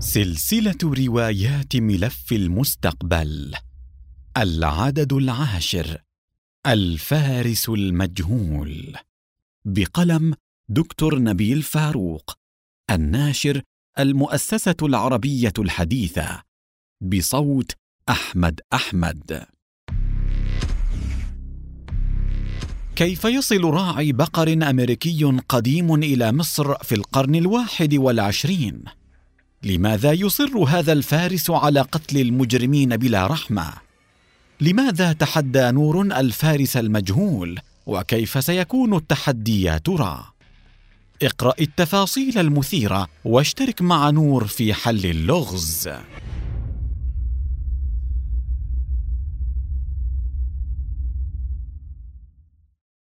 سلسلة روايات ملف المستقبل. العدد 10. الفارس المجهول، بقلم دكتور نبيل فاروق، الناشر المؤسسة العربية الحديثة، بصوت أحمد. كيف يصل راعي بقر أمريكي قديم إلى مصر في القرن 21؟ لماذا يصر هذا الفارس على قتل المجرمين بلا رحمة؟ لماذا تحدى نور الفارس المجهول؟ وكيف سيكون التحدي يا ترى؟ اقرأ التفاصيل المثيرة واشترك مع نور في حل اللغز.